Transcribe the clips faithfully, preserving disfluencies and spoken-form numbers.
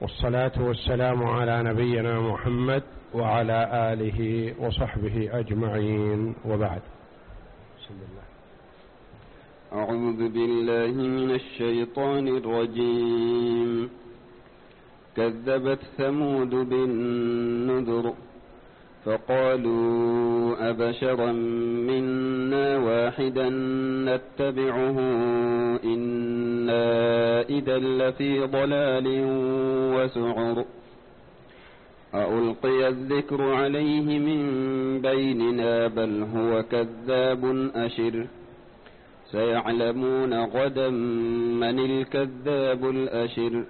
والصلاة والسلام على نبينا محمد وعلى آله وصحبه أجمعين، وبعد. بسم الله. أعوذ بالله من الشيطان الرجيم. كذبت ثمود بالنذر فقالوا أبشرا منا واحدا نتبعه إنا إذا لفي ضلال وسعر ألقي الذكر عليه من بيننا بل هو كذاب أشر سيعلمون غدا من الكذاب الأشر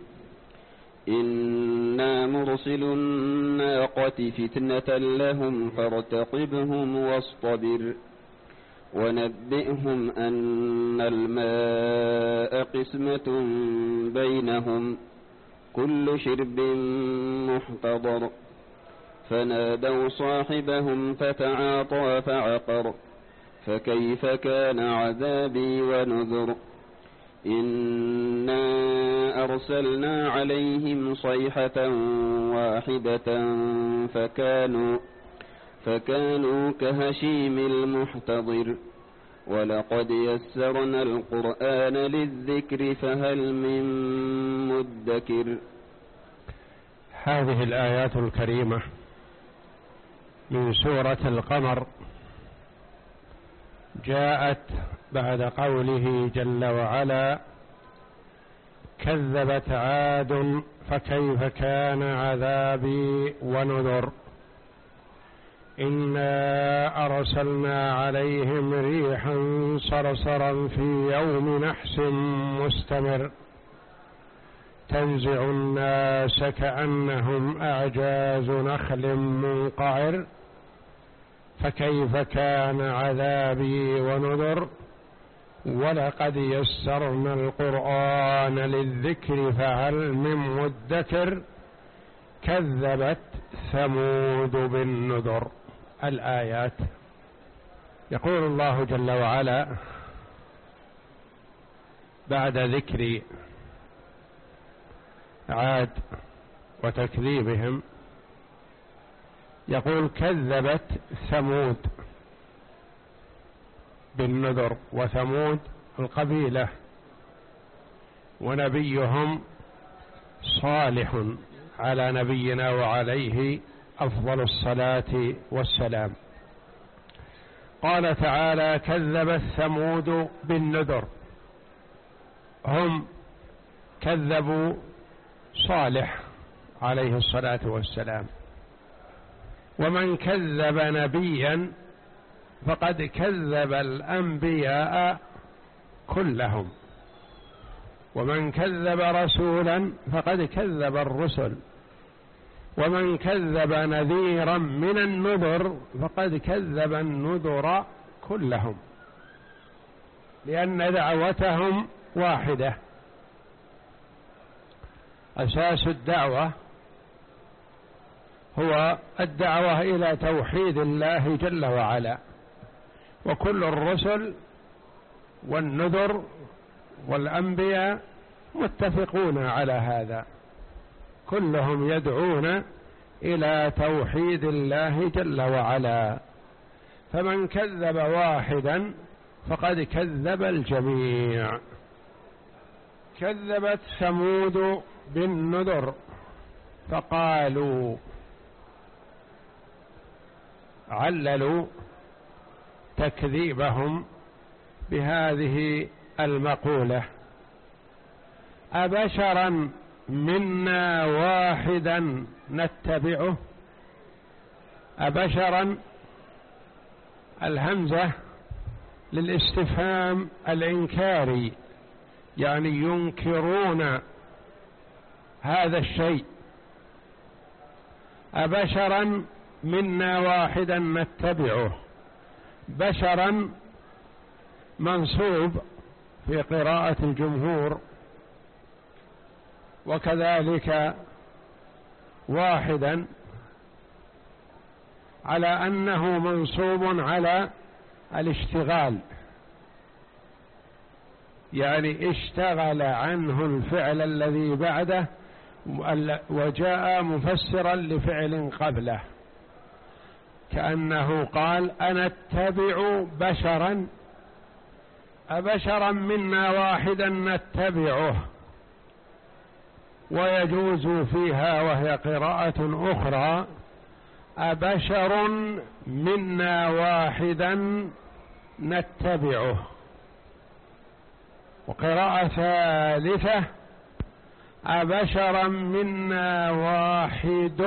إنا مرسل الناقة فتنة لهم فارتقبهم واصطبر ونبئهم أن الماء قسمة بينهم كل شرب محتضر فنادوا صاحبهم فتعاطى فعقر فكيف كان عذابي ونذر إنا أرسلنا عليهم صيحة واحدة فكانوا فكانوا كهشيم المحتضر ولقد يسرنا القرآن للذكر فهل من مدكر. هذه الآيات الكريمة من سورة القمر جاءت بعد قوله جل وعلا: كذبت عاد فكيف كان عذابي ونذر إنا أرسلنا عليهم ريحا صرصرا في يوم نحس مستمر تنزع الناس كأنهم أعجاز نخل منقعر فكيف كان عذابي ونذر ولقد يسرنا القرآن للذكر فهل من مدكر كذبت ثمود بالنذر. الآيات. يقول الله جل وعلا بعد ذكر عاد وتكذيبهم، يقول: كذبت ثمود بالنذر. وثمود القبيلة، ونبيهم صالح على نبينا وعليه أفضل الصلاة والسلام. قال تعالى: كذبت ثمود بالنذر. هم كذبوا صالح عليه الصلاة والسلام، ومن كذب نبيا فقد كذب الأنبياء كلهم، ومن كذب رسولا فقد كذب الرسل، ومن كذب نذيرا من النذر فقد كذب النذر كلهم، لأن دعوتهم واحدة. أساس الدعوة هو الدعوة إلى توحيد الله جل وعلا، وكل الرسل والنذر والأنبياء متفقون على هذا، كلهم يدعون إلى توحيد الله جل وعلا. فمن كذب واحدا فقد كذب الجميع. كذبت ثمود بالنذر فقالوا، عللوا تكذيبهم بهذه المقولة: أبشرا منا واحدا نتبعه. أبشرا الهمزة للاستفهام الإنكاري، يعني ينكرون هذا الشيء. أبشرا منا واحدا نتبعه. بشرا منصوب في قراءة الجمهور، وكذلك واحدا على أنه منصوب على الاشتغال، يعني اشتغل عنه الفعل الذي بعده وجاء مفسرا لفعل قبله، كأنه قال أنا اتبع بشرا، أبشرا منا واحدا نتبعه. ويجوز فيها وهي قراءة أخرى أبشر منا واحدا نتبعه. وقراءة ثالثة أبشرا منا واحد،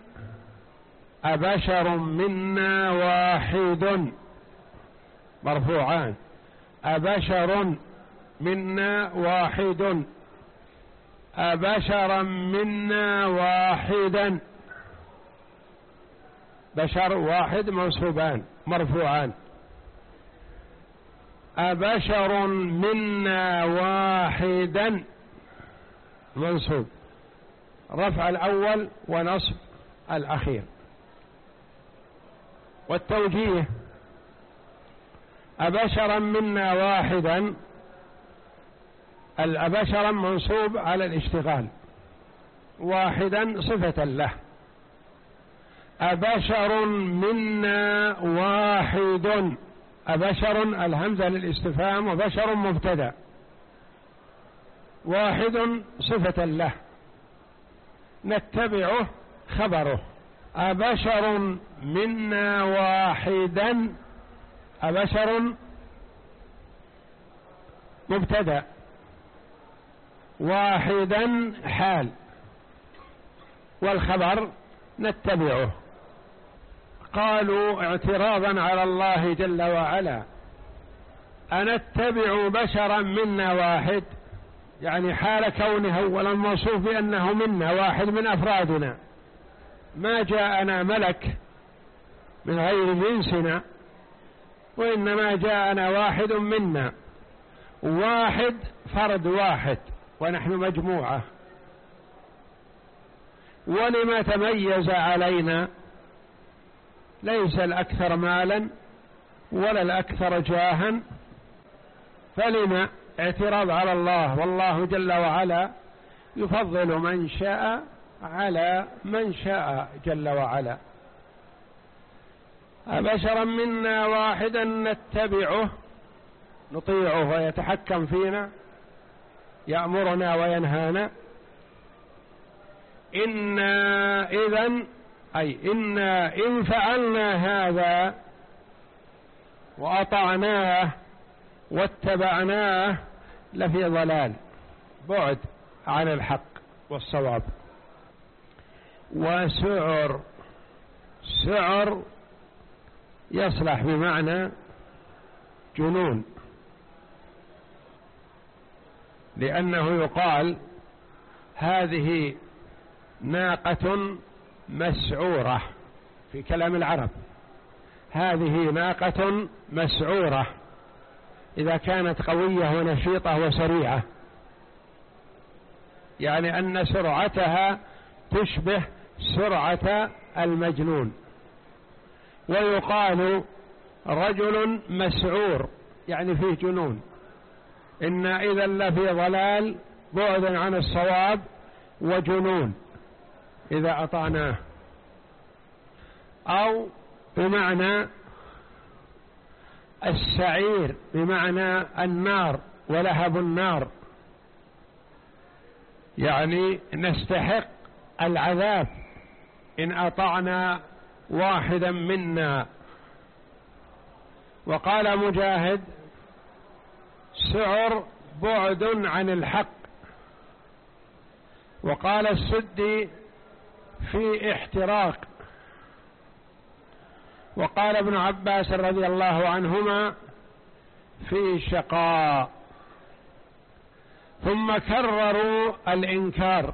أبشر منا واحد مرفوعان، أبشر منا واحد، أبشرا منا واحدا، بشر واحد منصوبان مرفوعان، أبشر منا واحدا منصوب، رفع الأول ونصب الأخير. والتوجيه أبشرا منا واحدا، الأبشرا منصوب على الاشتغال، واحدا صفة له، أبشر منا واحد، أبشر الهمزة للاستفهام وبشر مبتدأ، واحد صفة له، نتبعه خبره. أبشر منا واحدا، أبشر مبتدأ، واحدا حال، والخبر نتبعه. قالوا اعتراضا على الله جل وعلا أنتبع بشرا منا واحد، يعني حال كونه أولا موصوف بأنه منا واحد من أفرادنا، ما جاءنا ملك من غير جنسنا، وإنما جاءنا واحد منا، واحد فرد واحد ونحن مجموعة. ولما تميز علينا؟ ليس الأكثر مالا ولا الأكثر جاها، فلما اعتراض على الله؟ والله جل وعلا يفضل من شاء على من شاء جل وعلا. أبشرا منا واحدا نتبعه، نطيعه ويتحكم فينا، يأمرنا وينهانا. إنا إذن أي إنا إن فعلنا هذا وأطعناه واتبعناه لفي ضلال، بعد عن الحق والصواب. وسعر، سعر يصلح بمعنى جنون، لأنه يقال هذه ناقة مسعورة في كلام العرب، هذه ناقة مسعورة إذا كانت قوية ونشيطة وسريعة، يعني أن سرعتها تشبه سرعة المجنون. ويقال رجل مسعور يعني فيه جنون، إنا إذا لفي ضلال بعدا عن الصواب وجنون إذا أطعناه. أو بمعنى السعير بمعنى النار ولهب النار، يعني نستحق العذاب إن أطعنا واحدا منا. وقال مجاهد سعر بعد عن الحق. وقال السدي في احتراق. وقال ابن عباس رضي الله عنهما في شقاء. ثم كرروا الإنكار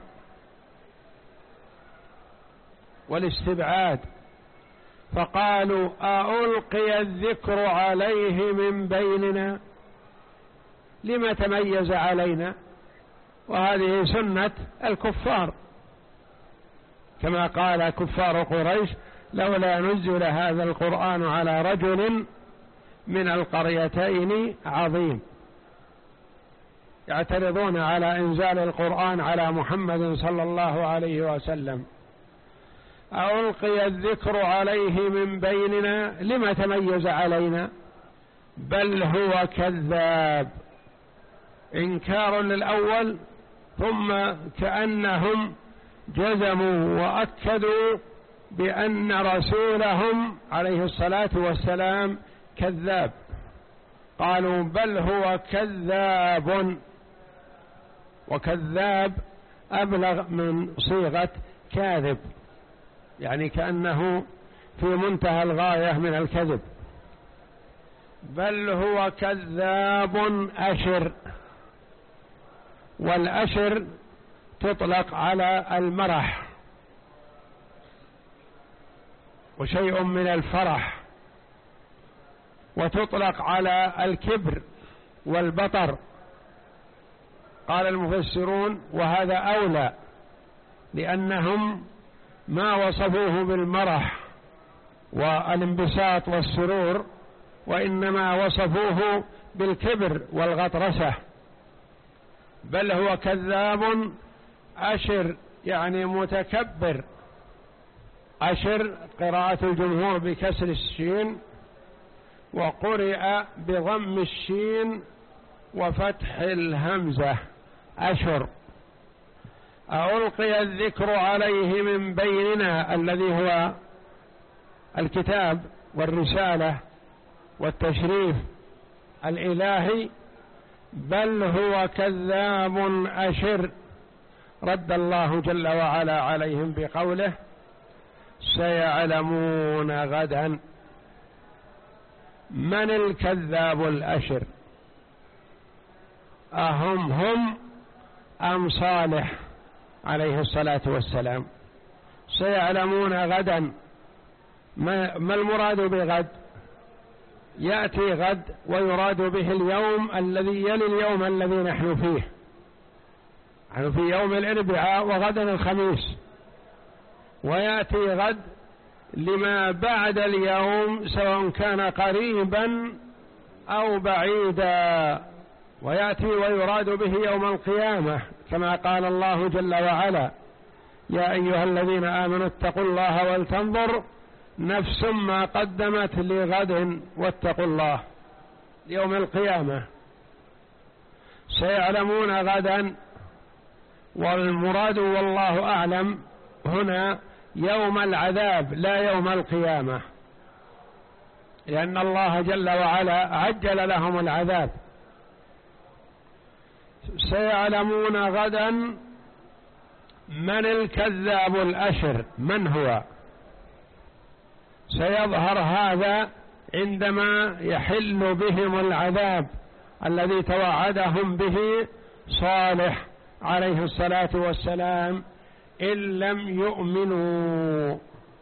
والاستبعاد، فقالوا ألقي الذكر عليه من بيننا، لما تميز علينا؟ وهذه سنة الكفار، كما قال كفار قريش لولا نزل هذا القرآن على رجل من القريتين عظيم. يعترضون على إنزال القرآن على محمد صلى الله عليه وسلم: ألقي الذكر عليه من بيننا لما تميز علينا؟ بل هو كذاب. إنكار للأول، ثم كأنهم جزموا وأكدوا بأن رسولهم عليه الصلاة والسلام كذاب. قالوا بل هو كذاب، وكذاب أبلغ من صيغة كاذب، يعني كأنه في منتهى الغاية من الكذب. بل هو كذاب أشر، والأشر تطلق على المرح وشيء من الفرح، وتطلق على الكبر والبطر. قال المفسرون: وهذا أولى، لأنهم ما وصفوه بالمرح والانبساط والسرور، وإنما وصفوه بالكبر والغطرسة. بل هو كذاب أشر، يعني متكبر. أشر قراءة الجمهور بكسر الشين، وقرئ بضم الشين وفتح الهمزة أشر. ألقي الذكر عليه من بيننا، الذي هو الكتاب والرسالة والتشريف الإلهي. بل هو كذاب أشر. رد الله جل وعلا عليهم بقوله: سيعلمون غدا من الكذاب الأشر، أهم هم أم صالح عليه الصلاة والسلام؟ سيعلمون غدا. ما, ما المراد بغد؟ يأتي غد ويراد به اليوم الذي يلي اليوم الذي نحن فيه. نحن في يوم الأربعاء وغدا الخميس، ويأتي غد لما بعد اليوم سواء كان قريبا أو بعيدا، ويأتي ويراد به يوم القيامة، كما قال الله جل وعلا: يا أيها الذين آمنوا اتقوا الله ولتنظر نفس ما قدمت لغد واتقوا الله، يوم القيامة. سيعلمون غدا، والمراد والله أعلم هنا يوم العذاب لا يوم القيامة، لأن الله جل وعلا عجل لهم العذاب. سيعلمون غدا من الكذاب الأشر، من هو؟ سيظهر هذا عندما يحل بهم العذاب الذي توعدهم به صالح عليه الصلاة والسلام إن لم يؤمنوا.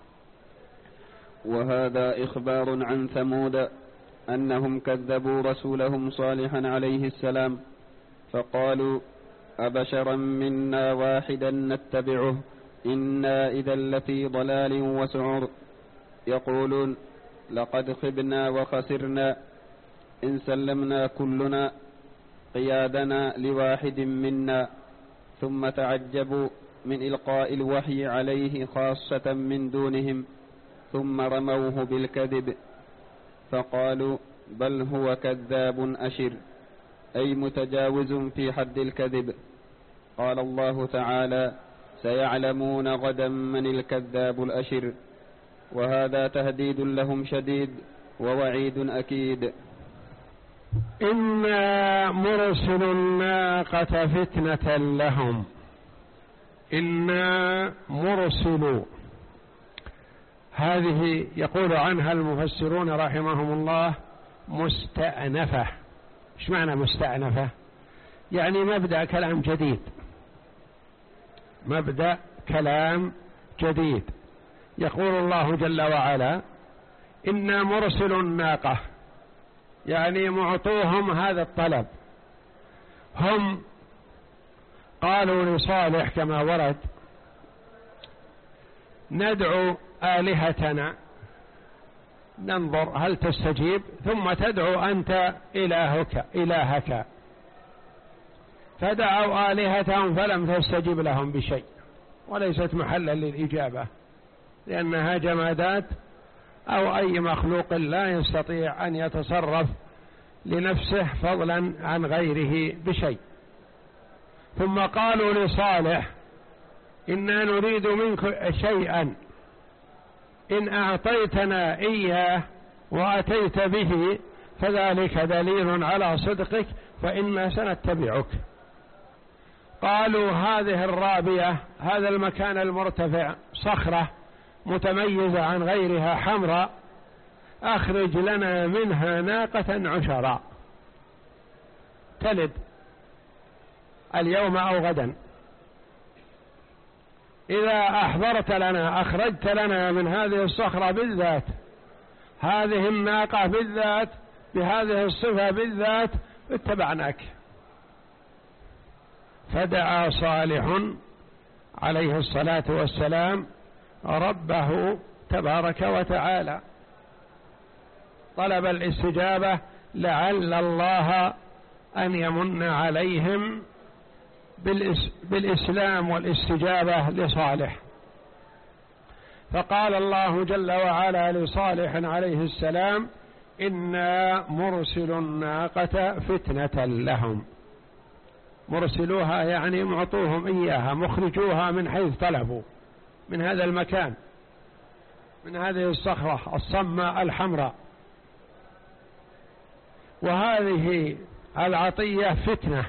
وهذا إخبار عن ثمود أنهم كذبوا رسولهم صالحا عليه السلام، فقالوا: أبشرا منا واحدا نتبعه إنا إذا لفي ضلال وسعر. يقولون: لقد خبنا وخسرنا إن سلمنا كلنا قيادنا لواحد منا. ثم تعجبوا من إلقاء الوحي عليه خاصة من دونهم، ثم رموه بالكذب فقالوا: بل هو كذاب أشر، أي متجاوز في حد الكذب. قال الله تعالى: سيعلمون غدا من الكذاب الأشر. وهذا تهديد لهم شديد ووعيد أكيد. إنا مرسل الناقة فتنة لهم. إنا مرسل، هذه يقول عنها المفسرون رحمهم الله مستأنفة. ايش معنى مستأنفة؟ يعني مبدأ كلام جديد، مبدأ كلام جديد. يقول الله جل وعلا: إنا مرسل الناقة، يعني معطوهم هذا الطلب. هم قالوا لصالح كما ورد: ندعو آلهتنا ننظر هل تستجيب، ثم تدعو أنت إلهك إلهك فدعوا آلهتهم فلم تستجب لهم بشيء، وليست محلا للإجابة، لأنها جمادات أو أي مخلوق لا يستطيع أن يتصرف لنفسه فضلا عن غيره بشيء. ثم قالوا لصالح: إنا نريد منك شيئا إن أعطيتنا إياه وأتيت به فذلك دليل على صدقك فإنا سنتبعك. قالوا: هذه الرابية، هذا المكان المرتفع، صخرة متميزة عن غيرها حمراء، أخرج لنا منها ناقة عشراء تلد اليوم أو غدا. إذا أحضرت لنا، أخرجت لنا من هذه الصخرة بالذات هذه الناقة بالذات بهذه الصفة بالذات اتبعناك. فدعا صالح عليه الصلاة والسلام ربه تبارك وتعالى، طلب الاستجابة لعل الله أن يمن عليهم بالإسلام والاستجابة لصالح. فقال الله جل وعلا لصالح عليه السلام: إنا مرسل الناقة فتنة لهم. مرسلوها يعني معطوهم إياها، مخرجوها من حيث طلبوا، من هذا المكان، من هذه الصخرة الصماء الحمراء. وهذه العطية فتنة،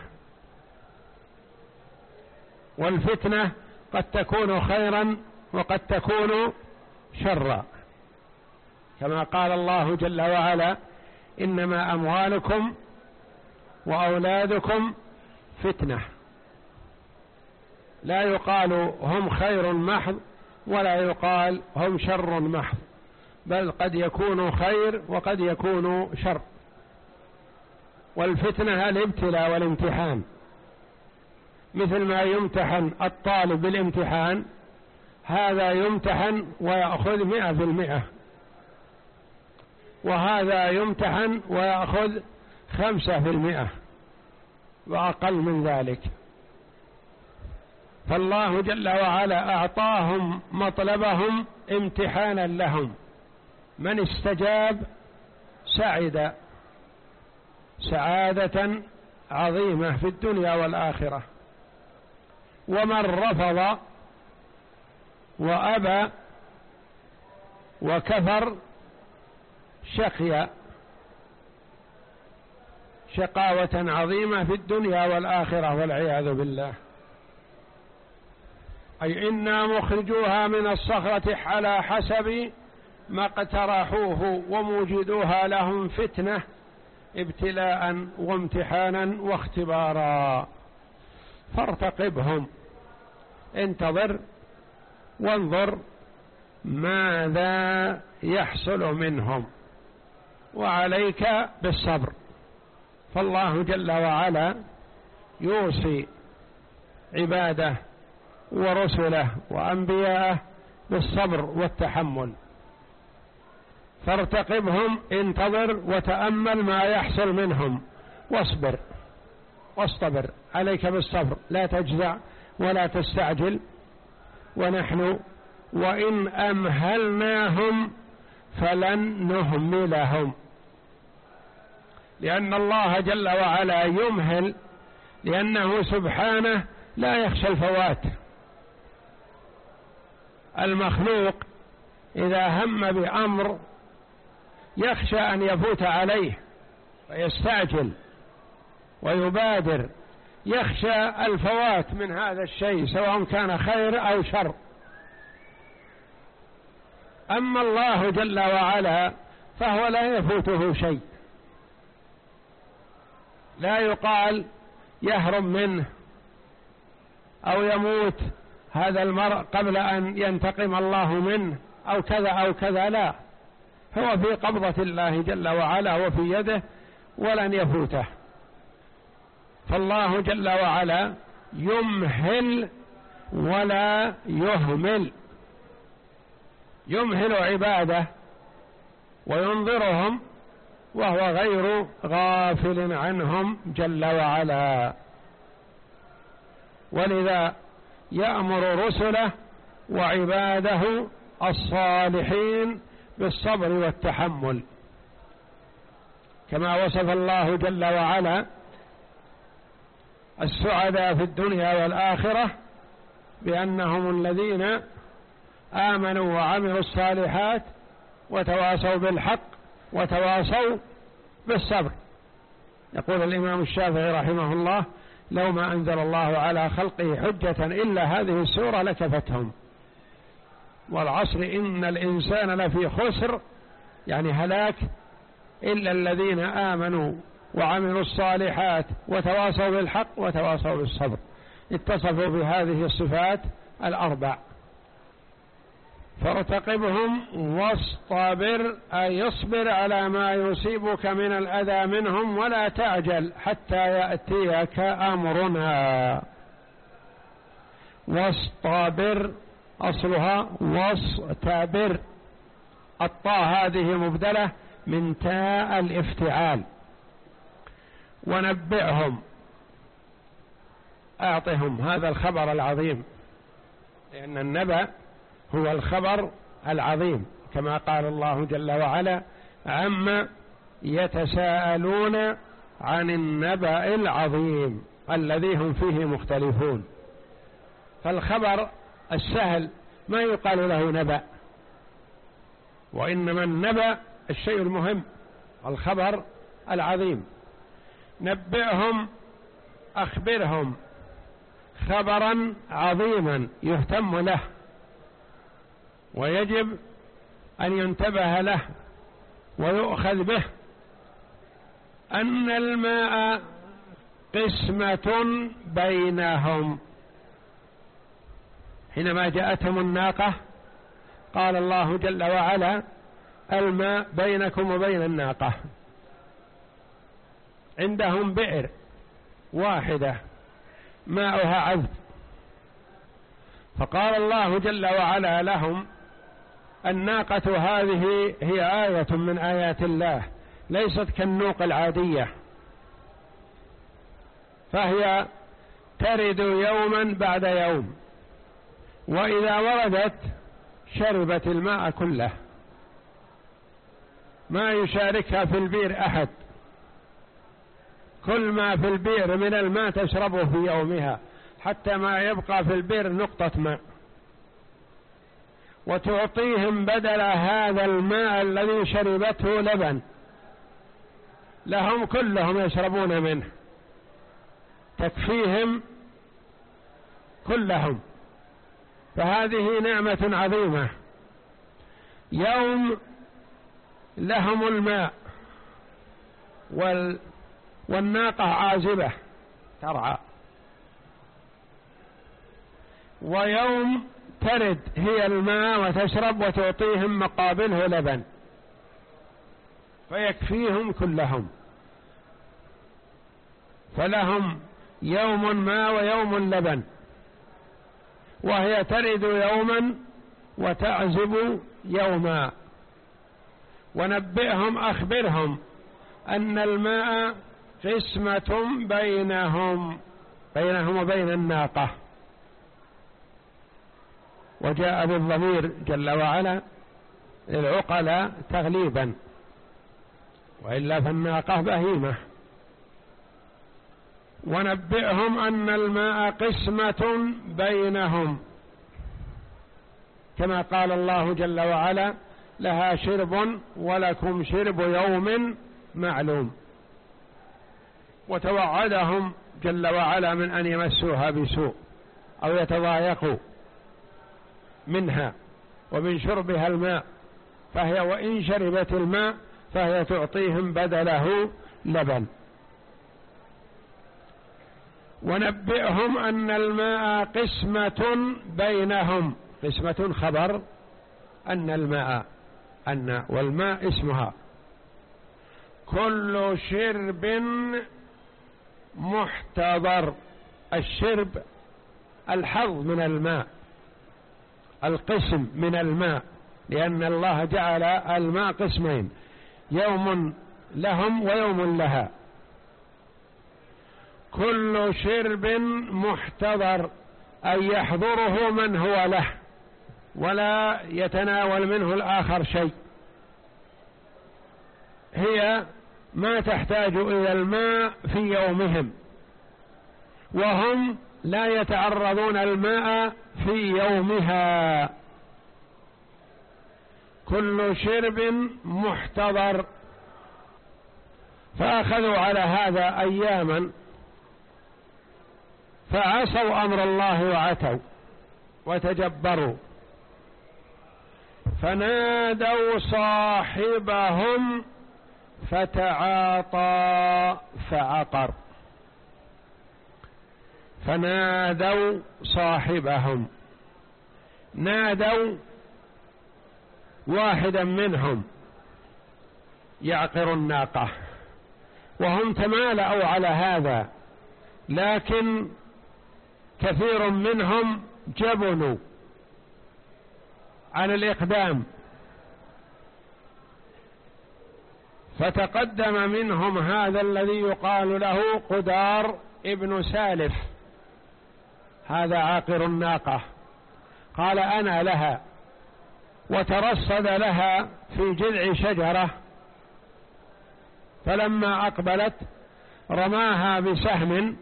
والفتنة قد تكون خيرا وقد تكون شرا، كما قال الله جل وعلا: إنما أموالكم وأولادكم فتنة. لا يقال هم خير محض ولا يقال هم شر محض، بل قد يكون خير وقد يكون شر. والفتنة الابتلاء والامتحان، مثل ما يمتحن الطالب بالامتحان، هذا يمتحن ويأخذ مئة في المئة، وهذا يمتحن ويأخذ خمسة في المئة وأقل من ذلك. فالله جل وعلا أعطاهم مطلبهم امتحانا لهم، من استجاب سعد سعادة عظيمة في الدنيا والآخرة، ومن رفض وأبى وكفر شقي شقاوة عظيمة في الدنيا والآخرة والعياذ بالله. أي إنا مخرجوها من الصخرة على حسب ما اقترحوه وموجدوها لهم فتنة ابتلاء وامتحانا واختبارا. فارتقبهم، انتظر وانظر ماذا يحصل منهم، وعليك بالصبر. فالله جل وعلا يوصي عباده ورسله وأنبياءه بالصبر والتحمل. فارتقبهم، انتظر وتأمل ما يحصل منهم، واصبر واصطبر، عليك بالصبر، لا تجزع ولا تستعجل. ونحن وإن أمهلناهم فلن نهملهم، لأن الله جل وعلا يمهل لأنه سبحانه لا يخشى الفوات. المخلوق إذا هم بأمر يخشى أن يفوت عليه ويستعجل ويبادر، يخشى الفوات من هذا الشيء سواء كان خير أو شر. أما الله جل وعلا فهو لا يفوته شيء، لا يقال يهرم منه أو يموت هذا المرء قبل أن ينتقم الله منه أو كذا أو كذا، لا، هو في قبضة الله جل وعلا وفي يده ولن يفوته. فالله جل وعلا يمهل ولا يهمل، يمهل عباده وينظرهم وهو غير غافل عنهم جل وعلا. ولذا يأمر رسله وعباده الصالحين بالصبر والتحمل، كما وصف الله جل وعلا السعداء في الدنيا والآخرة بأنهم الذين آمنوا وعملوا الصالحات وتواصوا بالحق وتواصوا بالصبر. يقول الإمام الشافعي رحمه الله: لو ما أنزل الله على خلقه حجة إلا هذه السورة لكفتهم. والعصر إن الإنسان لفي خسر، يعني هلاك، إلا الذين آمنوا وعملوا الصالحات وتواصوا بالحق وتواصوا بالصبر. اتصفوا بهذه الصفات الأربع. فارتقبهم واصطبر، أي يصبر على ما يصيبك من الأذى منهم ولا تعجل حتى يأتيك أمرنا. واصطبر أصلها واصطبر، الطاء هذه مبدلة من تاء الافتعال. ونبئهم، أعطهم هذا الخبر العظيم، لأن النبأ هو الخبر العظيم، كما قال الله جل وعلا: عما يتساءلون عن النبأ العظيم الذي هم فيه مختلفون. فالخبر السهل ما يقال له نبأ، وإنما النبأ الشيء المهم، الخبر العظيم. نبئهم، أخبرهم خبرا عظيما يهتم له ويجب أن ينتبه له ويؤخذ به، أن الماء قسمة بينهم. حينما جاءتهم الناقة قال الله جل وعلا: الماء بينكم وبين الناقة. عندهم بئر واحدة ماؤها عذب، فقال الله جل وعلا لهم: الناقة هذه هي آية من آيات الله، ليست كالنوق العادية، فهي ترد يوما بعد يوم، وإذا وردت شربت الماء كله، ما يشاركها في البئر أحد، كل ما في البئر من الماء تشربه في يومها، حتى ما يبقى في البئر نقطة ماء. وتعطيهم بدل هذا الماء الذي شربته لبن، لهم كلهم يشربون منه، تكفيهم كلهم. فهذه نعمة عظيمة. يوم لهم الماء وال والناقة عازبة ترعى، ويوم ترد هي الماء وتشرب وتعطيهم مقابله لبن، فيكفيهم كلهم. فلهم يوم ماء ويوم لبن، وهي ترد يوما وتعزب يوما. ونبئهم، أخبرهم أن الماء قسمة بينهم بينهم وبين الناقة. وجاء بالضمير جل وعلا للعقلاء تغليبا، وإلا فالناقة بهيمة. ونبئهم أن الماء قسمة بينهم، كما قال الله جل وعلا: لها شرب ولكم شرب يوم معلوم. وتوعدهم جل وعلا من أن يمسوها بسوء أو يتضايقوا منها ومن شربها الماء، فهي وإن شربت الماء فهي تعطيهم بدله لبن. ونبئهم أن الماء قسمة بينهم، قسمة خبر أن الماء، أن والماء اسمها، كل شرب محتضر. الشرب الحظ من الماء، القسم من الماء، لأن الله جعل الماء قسمين، يوم لهم ويوم لها. كل شرب محتضر، أي يحضره من هو له ولا يتناول منه الآخر شيء. هي ما تحتاج إلى الماء في يومهم، وهم لا يتعرضون الماء في يومها. كل شرب محتضر. فأخذوا على هذا أياما، فعصوا أمر الله وعتوا وتجبروا، فنادوا صاحبهم فتعاطى فعقر. فنادوا صاحبهم، نادوا واحدا منهم يعقر الناقة، وهم تمالأوا على هذا، لكن كثير منهم جبنوا عن الإقدام، فتقدم منهم هذا الذي يقال له قدار ابن سالف، هذا عاقر الناقة، قال أنا لها، وترصد لها في جذع شجرة، فلما أقبلت رماها بسهم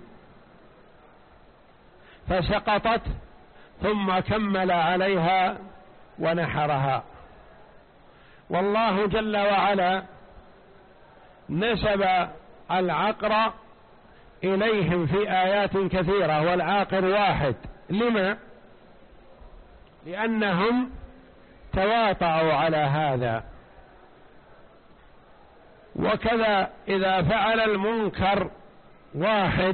فسقطت، ثم كمل عليها ونحرها. والله جل وعلا نسب العقر إليهم في آيات كثيرة، والعاقر واحد. لما؟ لأنهم تواطؤوا على هذا. وكذا إذا فعل المنكر واحد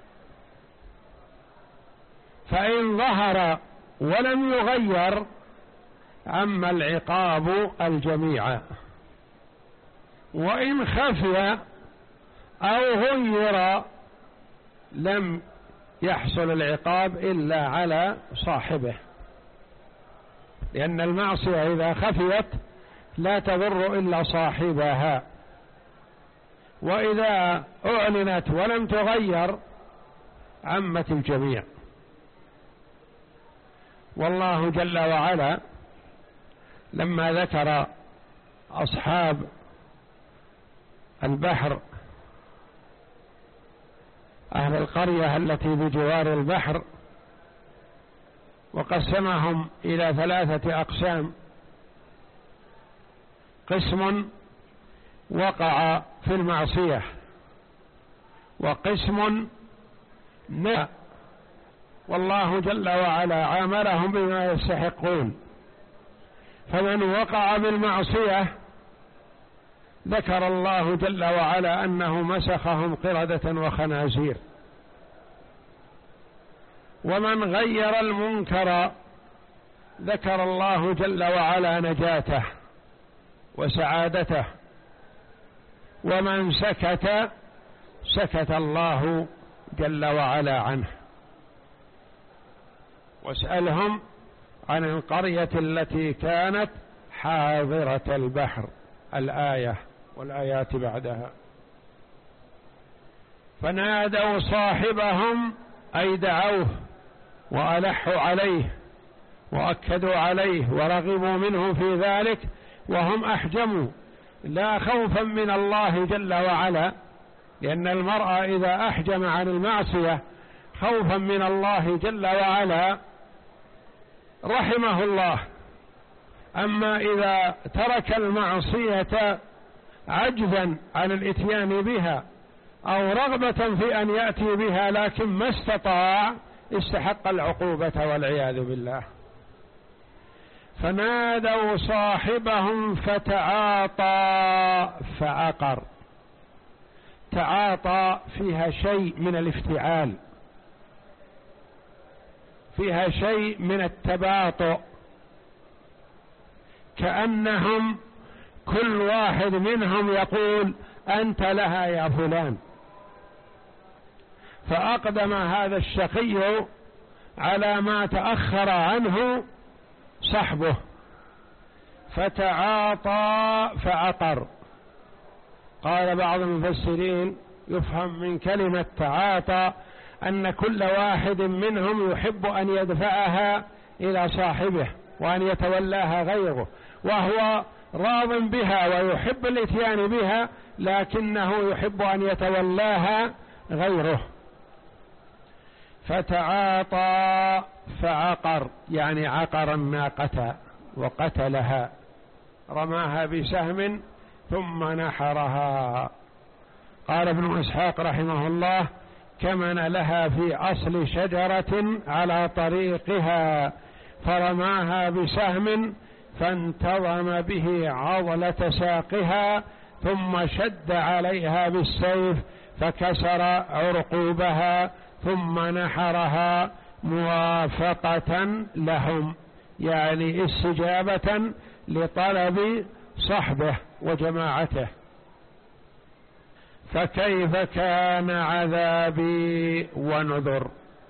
فإن ظهر ولم يغير عم العقاب الجميع، وإن خفي أو غير لم يحصل العقاب إلا على صاحبه، لأن المعصية إذا خفيت لا تضر إلا صاحبها، وإذا أعلنت ولم تغير عمت الجميع. والله جل وعلا لما ذكر أصحاب البحر، أهل القرية التي بجوار البحر، وقسمهم إلى ثلاثة أقسام: قسم وقع في المعصية، وقسم نهى، والله جل وعلا عاملهم بما يستحقون. فمن وقع بالمعصية ذكر الله جل وعلا أنه مسخهم قردة وخنازير. ومن غير المنكر ذكر الله جل وعلا نجاته وسعادته. ومن سكت سكت الله جل وعلا عنه. واسألهم عن القرية التي كانت حاضرة البحر، الآية والآيات بعدها. فنادوا صاحبهم أي دعوه وألحوا عليه وأكدوا عليه ورغبوا منه في ذلك، وهم أحجموا لا خوفا من الله جل وعلا، لأن المرء إذا أحجم عن المعصية خوفا من الله جل وعلا رحمه الله. أما إذا ترك المعصية عجزا عن الإتيان بها أو رغبة في أن يأتي بها لكن ما استطاع، استحق العقوبة والعياذ بالله. فنادوا صاحبهم فتعاطى فعقر. تعاطى فيها شيء من الافتعال، فيها شيء من التباطؤ، كأنهم كل واحد منهم يقول أنت لها يا فلان. فأقدم هذا الشقي على ما تأخر عنه صحبه، فتعاطى فعقر. قال بعض المفسرين يفهم من كلمة تعاطى أن كل واحد منهم يحب أن يدفعها إلى صاحبه وأن يتولاها غيره، وهو راض بها ويحب الاتيان بها، لكنه يحب أن يتولاها غيره. فتعاطى فعقر، يعني عقر الناقة وقتلها، رماها بسهم ثم نحرها. قال ابن إسحاق رحمه الله: كمن لها في أصل شجرة على طريقها فرماها بسهم فانتظم به عضلة ساقها ثم شد عليها بالسيف فكسر عرقوبها ثم نحرها موافقة لهم، يعني استجابة لطلب صحبه وجماعته. فكيف كان عذابي ونذر؟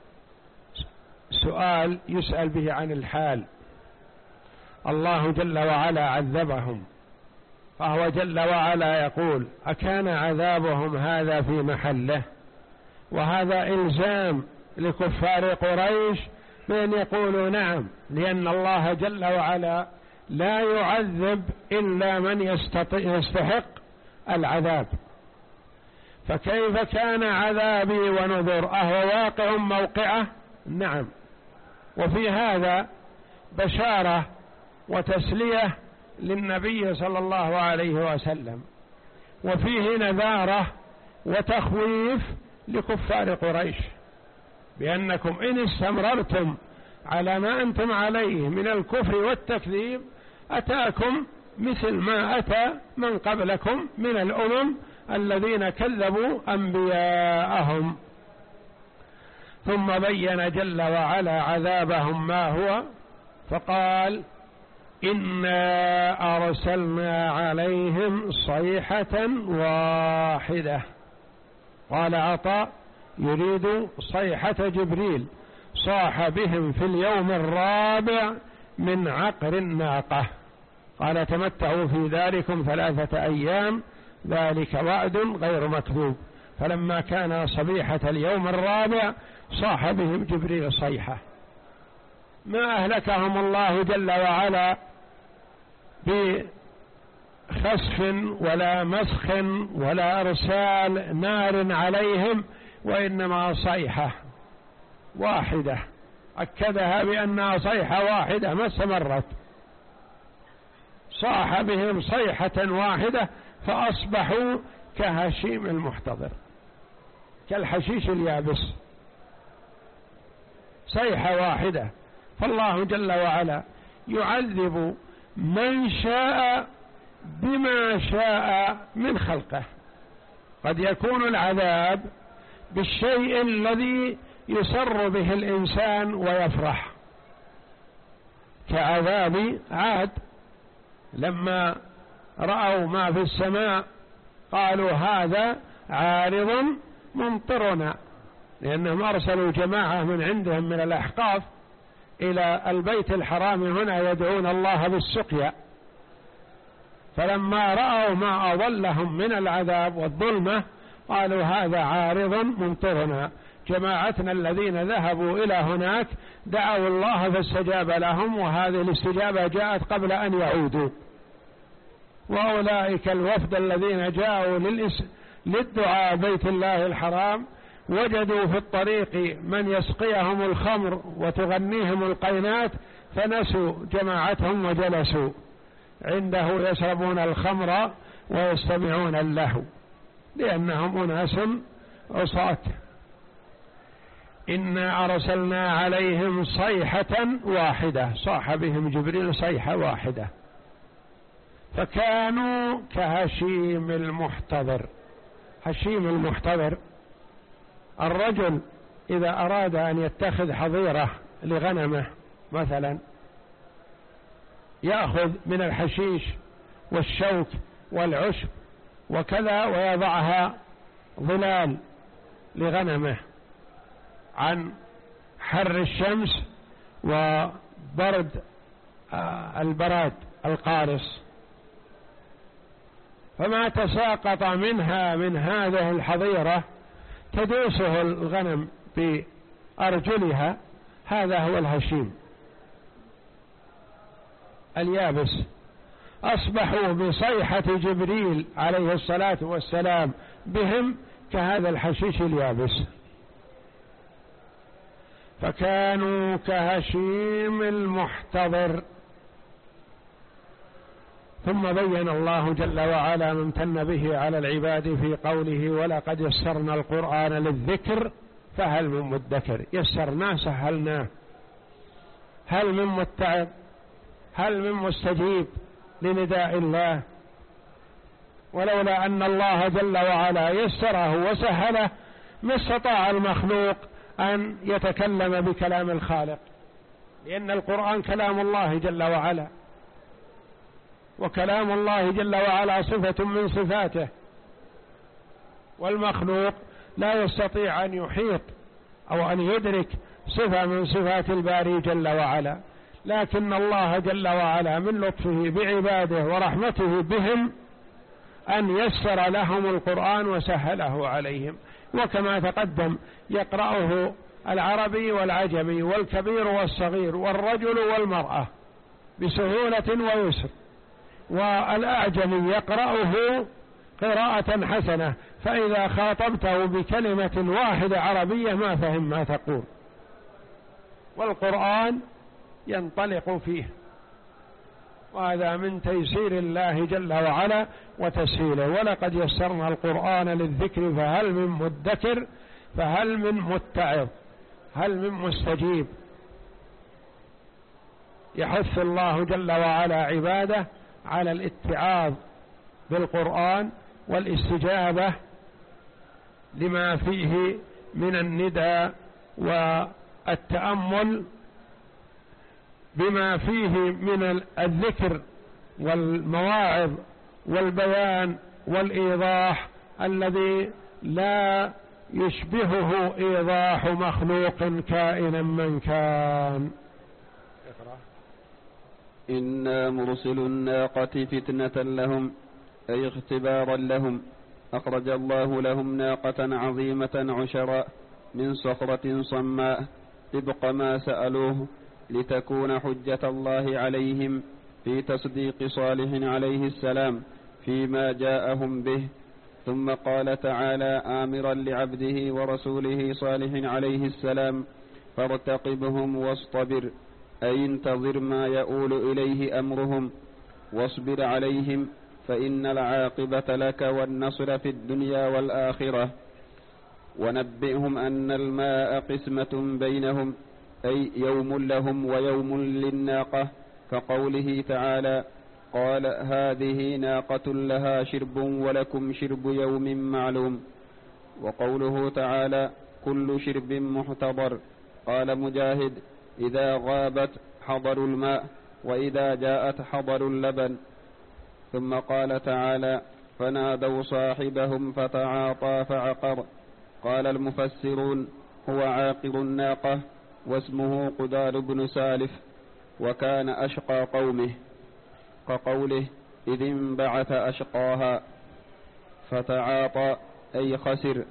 سؤال يسأل به عن الحال. الله جل وعلا عذبهم، فهو جل وعلا يقول: أكان عذابهم هذا في محله؟ وهذا إلزام لكفار قريش بأن يقولوا نعم، لأن الله جل وعلا لا يعذب إلا من يستحق العذاب. فكيف كان عذابي ونذر؟ أهو واقع موقعه؟ نعم. وفي هذا بشارة وتسلية للنبي صلى الله عليه وسلم، وفيه نذارة وتخويف لكفار قريش بأنكم إن استمررتم على ما أنتم عليه من الكفر والتكذيب أتاكم مثل ما أتى من قبلكم من الأمم الذين كذبوا أنبياءهم. ثم بين جل وعلا عذابهم ما هو، فقال: إنا أرسلنا عليهم صيحة واحدة. قال عطاء: يريد صيحة جبريل، صاح بهم في اليوم الرابع من عقر الناقة. قال: تمتعوا في ذلكم ثلاثة أيام، ذلك وعد غير مكذوب. فلما كان صبيحة اليوم الرابع صاح بهم جبريل صيحة. ما أهلكهم الله جل وعلا بخسف ولا مسخ ولا أرسال نار عليهم، وإنما صيحة واحدة، أكدها بأنها صيحة واحدة ما استمرت. صاح بهم صيحة واحدة فأصبحوا كهشيم المحتضر، كالحشيش اليابس، صيحة واحدة. فالله جل وعلا يعذب من شاء بما شاء من خلقه. قد يكون العذاب بالشيء الذي يسر به الإنسان ويفرح، كعذاب عاد لما رأوا ما في السماء قالوا: هذا عارض ممطرنا، لأنهم أرسلوا جماعة من عندهم من الأحقاف إلى البيت الحرام هنا يدعون الله بالسقيا، فلما رأوا ما أضلهم من العذاب والظلمة قالوا: هذا عارض ممطرنا. جماعتنا الذين ذهبوا إلى هناك دعوا الله فاستجاب لهم، وهذه الاستجابة جاءت قبل أن يعودوا. وأولئك الوفد الذين جاءوا للدعاء بيت الله الحرام وجدوا في الطريق من يسقيهم الخمر وتغنيهم القينات، فنسوا جماعتهم وجلسوا عنده يشربون الخمر ويستمعون اللهو، لأنهم أناس عصاة. إنا أرسلنا عليهم صيحة واحدة، صاح بهم جبريل صيحة واحدة، فكانوا كهشيم المحتضر. هشيم المحتضر الرجل إذا أراد أن يتخذ حظيرة لغنمه مثلا، يأخذ من الحشيش والشوك والعشب وكذا ويضعها ظلال لغنمه عن حر الشمس وبرد البراد القارس. فما تساقط منها من هذه الحظيرة تدوسه الغنم بأرجلها، هذا هو الهشيم اليابس. أصبحوا بصيحة جبريل عليه الصلاة والسلام بهم كهذا الحشيش اليابس، فكانوا كهشيم المحتضر. ثم بين الله جل وعلا ما امتن به على العباد في قوله ولقد يسرنا القرآن للذكر فهل من مدكر. يسرناه سهلناه، هل من متعب، هل من مستجيب لنداء الله؟ ولولا أن الله جل وعلا يسره وسهله ما استطاع المخلوق أن يتكلم بكلام الخالق، لأن القرآن كلام الله جل وعلا، وكلام الله جل وعلا صفة من صفاته، والمخلوق لا يستطيع أن يحيط أو أن يدرك صفة من صفات الباري جل وعلا. لكن الله جل وعلا من لطفه بعباده ورحمته بهم أن يسر لهم القرآن وسهله عليهم. وكما تقدم يقرأه العربي والعجمي والكبير والصغير والرجل والمرأة بسهولة ويسر، والأعجمي يقرأه قراءة حسنة، فإذا خاطبته بكلمة واحدة عربية ما فهم ما تقول، والقرآن ينطلق فيه. وهذا من تيسير الله جل وعلا وتسهيله. ولقد يسرنا القرآن للذكر فهل من مدكر، فهل من متعظ، هل من مستجيب. يحث الله جل وعلا عباده على الاتعاظ بالقرآن والاستجابة لما فيه من الندى والتأمل بما فيه من الذكر والمواعظ والبيان والإيضاح الذي لا يشبهه إيضاح مخلوق كائنا من كان. إنا مرسل الناقة فتنة لهم أي اختبارا لهم. أخرج الله لهم ناقة عظيمة عشراء من صخرة صماء طبق ما سألوه، لتكون حجة الله عليهم في تصديق صالح عليه السلام فيما جاءهم به. ثم قال تعالى آمرا لعبده ورسوله صالح عليه السلام فارتقبهم واصطبر، أي انتظر ما يؤول إليه أمرهم واصبر عليهم، فإن العاقبة لك والنصر في الدنيا والآخرة. ونبئهم أن الماء قسمة بينهم، أي يوم لهم ويوم للناقة، كقوله تعالى قال هذه ناقة لها شرب ولكم شرب يوم معلوم. وقوله تعالى كل شرب محتضر، قال مجاهد إذا غابت حضروا الماء وإذا جاءت حضروا اللبن. ثم قال تعالى فنادوا صاحبهم فتعاطى فعقر. قال المفسرون هو عاقر الناقة، واسمه قدار بن سالف، وكان أشقى قومه، كقوله إذ انبعث أشقاها. فتعاطى أي خسر.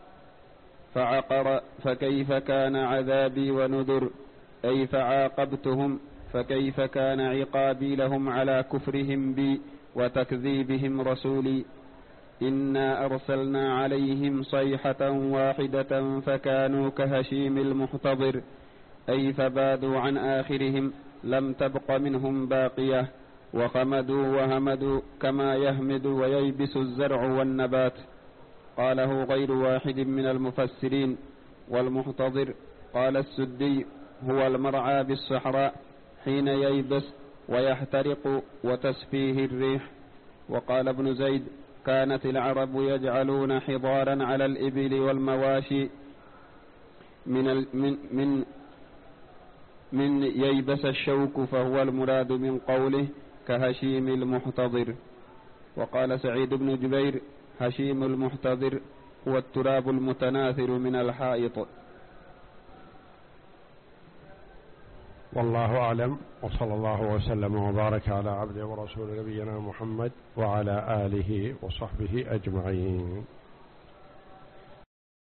فعقر فكيف كان عذابي ونذر، أي فعاقبتهم فكيف كان عقابي لهم على كفرهم بي وتكذيبهم رسولي. إنا أرسلنا عليهم صيحة واحدة فكانوا كهشيم المحتضر، أي فبادوا عن آخرهم لم تبق منهم باقية، وخمدوا وهمدوا كما يهمد وييبس الزرع والنبات. قاله غير واحد من المفسرين. والمحتضر قال السدي هو المرعى بالصحراء حين ييبس ويحترق وتسفيه الريح. وقال ابن زيد كانت العرب يجعلون حضارا على الإبل والمواشي من, من, من, من ييبس الشوك، فهو المراد من قوله كهشيم المحتضر. وقال سعيد بن جبير هشيم المحتضر هو التراب المتناثر من الحائط. والله أعلم، وصلى الله وسلم وبارك على عبده ورسول نبينا محمد وعلى آله وصحبه أجمعين.